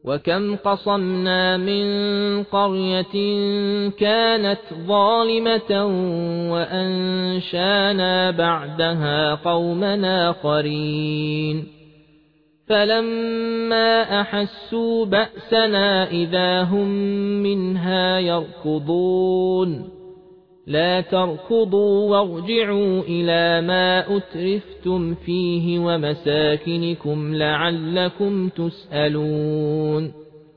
وكم قصمنا من قرية كانت ظالمة وأنشانا بعدها قومنا آخرين فلما أحسوا بأسنا إذا هم منها يركضون لا تركضوا وارجعوا إلى ما أترفتم فيه ومساكنكم لعلكم تسألون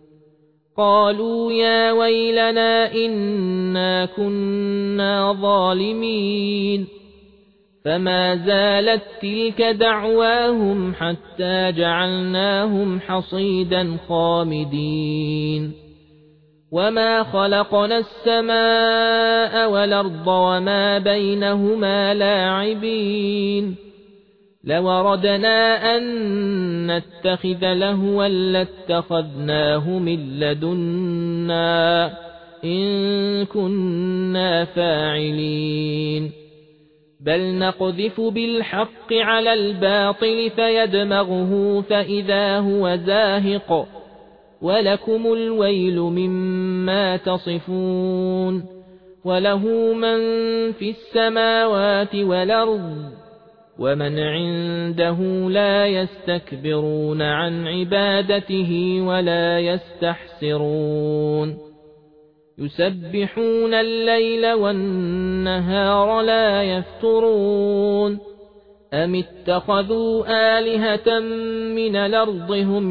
قالوا يا ويلنا إنا كنا ظالمين فما زالت تلك دعواهم حتى جعلناهم حصيدا خامدين وما خلقنا السماء والأرض وما بينهما لاعبين لو أردنا أن نتخذ لهوا لاتخذناه من لدنا إن كنا فاعلين بل نقذف بالحق على الباطل فيدمغه فإذا هو زاهق ولكم الويل مما تصفون وله من في السماوات والأرض ومن عنده لا يستكبرون عن عبادته ولا يستحسرون يسبحون الليل والنهار لا يفترون أم اتخذوا آلهة من الأرض هم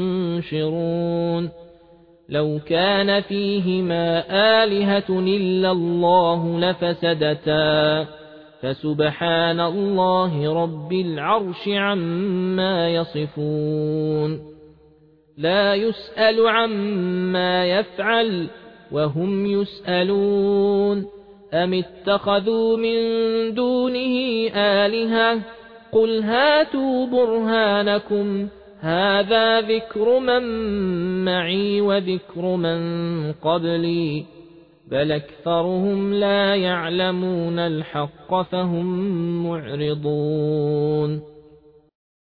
ينشرون لو كان فيهما آلهة إلا الله لفسدتا فسبحان الله رب العرش عما يصفون لا يسأل عما يفعل وهم يسألون أم اتخذوا من دونه آلهة قل هاتوا برهانكم هذا ذكر من معي وذكر من قبلي بل أكثرهم لا يعلمون الحق فهم معرضون